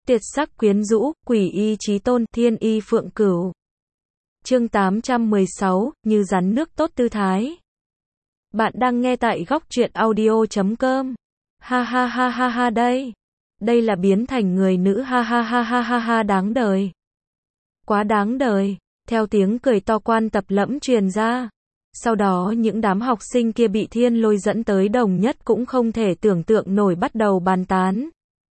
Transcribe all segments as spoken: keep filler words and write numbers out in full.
Tuyệt sắc quyến rũ, quỷ y chí tôn, thiên y phượng cửu. Chương tám trăm mười sáu, như rắn nước tốt tư thái. Bạn đang nghe tại góc truyện audio chấm com. Ha ha ha ha ha đây. Đây là biến thành người nữ ha ha ha ha ha ha đáng đời. Quá đáng đời. Theo tiếng cười to quan tập lẫm truyền ra. Sau đó những đám học sinh kia bị thiên lôi dẫn tới đồng nhất cũng không thể tưởng tượng nổi bắt đầu bàn tán.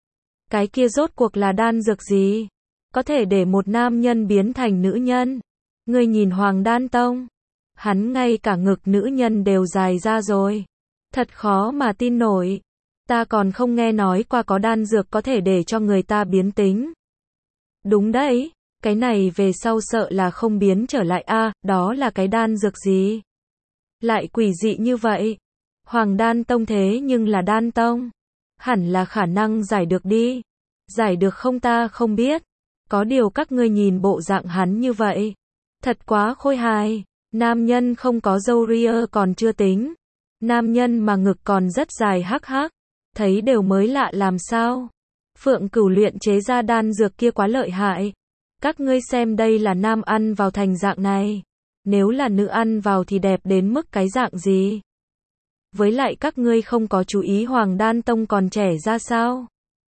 Cái kia rốt cuộc là đan dược gì? Có thể để một nam nhân biến thành nữ nhân. Ngươi nhìn Hoàng Đan Tông. Hắn ngay cả ngực nữ nhân đều dài ra rồi. Thật khó mà tin nổi. Ta còn không nghe nói qua có đan dược có thể để cho người ta biến tính. Đúng đấy, cái này về sau sợ là không biến trở lại a, à, đó là cái đan dược gì? Lại quỷ dị như vậy. Hoàng Đan Tông thế nhưng là đan tông. Hẳn là khả năng giải được đi. Giải được không ta không biết. Có điều các ngươi nhìn bộ dạng hắn như vậy. Thật quá khôi hài. Nam nhân không có râu ria còn chưa tính. Nam nhân mà ngực còn rất dài hắc hắc. Thấy đều mới lạ làm sao. Phượng Cửu luyện chế ra đan dược kia quá lợi hại. Các ngươi xem đây là nam ăn vào thành dạng này. Nếu là nữ ăn vào thì đẹp đến mức cái dạng gì? Với lại các ngươi không có chú ý Hoàng Đan Tông còn trẻ ra sao?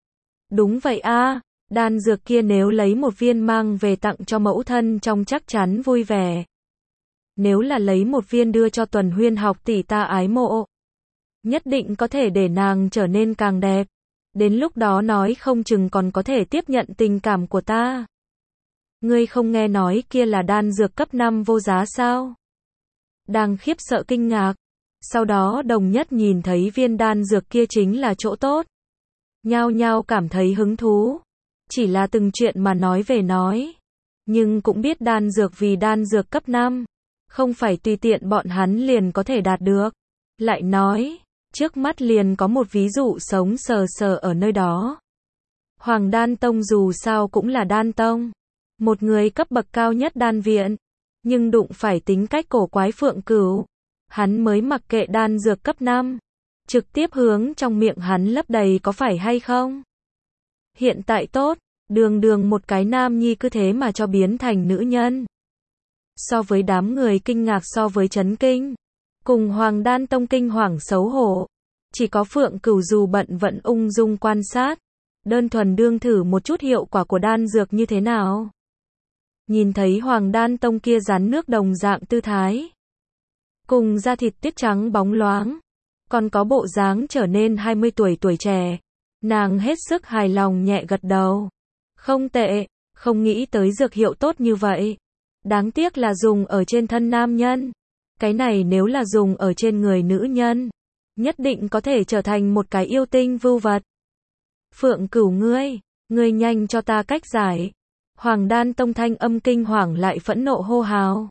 Đúng vậy a, à, đan dược kia nếu lấy một viên mang về tặng cho mẫu thân trong chắc chắn vui vẻ. Nếu là lấy một viên đưa cho Tuần Huyên học tỷ ta ái mộ, nhất định có thể để nàng trở nên càng đẹp. Đến lúc đó nói không chừng còn có thể tiếp nhận tình cảm của ta. Ngươi không nghe nói kia là đan dược cấp năm vô giá sao? Đang khiếp sợ kinh ngạc. Sau đó đồng nhất nhìn thấy viên đan dược kia chính là chỗ tốt. Nhao nhao cảm thấy hứng thú. Chỉ là từng chuyện mà nói về nói. Nhưng cũng biết đan dược vì đan dược cấp năm. Không phải tùy tiện bọn hắn liền có thể đạt được. Lại nói, trước mắt liền có một ví dụ sống sờ sờ ở nơi đó. Hoàng Đan Tông dù sao cũng là đan tông. Một người cấp bậc cao nhất đan viện. Nhưng đụng phải tính cách cổ quái Phượng Cửu. Hắn mới mặc kệ đan dược cấp năm. Trực tiếp hướng trong miệng hắn lấp đầy có phải hay không? Hiện tại tốt, đường đường một cái nam nhi cứ thế mà cho biến thành nữ nhân. So với đám người kinh ngạc so với chấn kinh. Cùng Hoàng Đan Tông kinh hoàng xấu hổ. Chỉ có Phượng Cửu dù bận vẫn ung dung quan sát. Đơn thuần đương thử một chút hiệu quả của đan dược như thế nào. Nhìn thấy Hoàng Đan Tông kia rắn nước đồng dạng tư thái. Cùng da thịt tiết trắng bóng loáng. Còn có bộ dáng trở nên hai mươi tuổi tuổi trẻ. Nàng hết sức hài lòng nhẹ gật đầu. Không tệ, không nghĩ tới dược hiệu tốt như vậy. Đáng tiếc là dùng ở trên thân nam nhân. Cái này nếu là dùng ở trên người nữ nhân. Nhất định có thể trở thành một cái yêu tinh vưu vật. Phượng Cửu ngươi, ngươi nhanh cho ta cách giải. Hoàng Đan Tông thanh âm kinh hoàng lại phẫn nộ hô hào.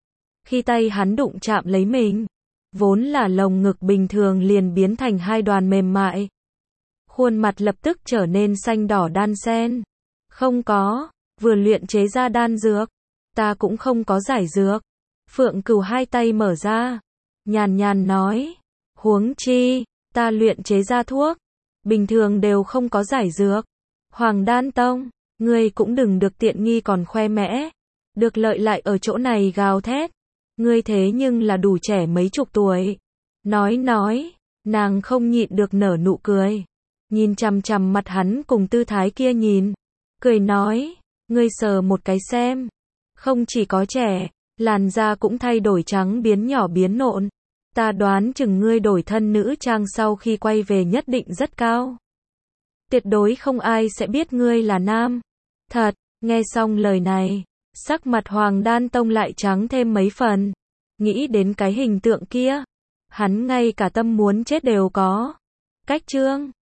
Khi tay hắn đụng chạm lấy mình, vốn là lồng ngực bình thường liền biến thành hai đoàn mềm mại. Khuôn mặt lập tức trở nên xanh đỏ đan xen. Không có, vừa luyện chế ra đan dược, ta cũng không có giải dược. Phượng Cửu hai tay mở ra, nhàn nhàn nói, huống chi, ta luyện chế ra thuốc, bình thường đều không có giải dược. Hoàng Đan Tông, ngươi cũng đừng được tiện nghi còn khoe mẽ, được lợi lại ở chỗ này gào thét. Ngươi thế nhưng là đủ trẻ mấy chục tuổi. Nói nói, nàng không nhịn được nở nụ cười. Nhìn chằm chằm mặt hắn cùng tư thái kia nhìn. Cười nói, ngươi sờ một cái xem. Không chỉ có trẻ, làn da cũng thay đổi trắng biến nhỏ biến nộn. Ta đoán chừng ngươi đổi thân nữ trang sau khi quay về nhất định rất cao. Tuyệt đối không ai sẽ biết ngươi là nam. Thật, nghe xong lời này. Sắc mặt Hoàng Đan Tông lại trắng thêm mấy phần. Nghĩ đến cái hình tượng kia. Hắn ngay cả tâm muốn chết đều có. Cách trương.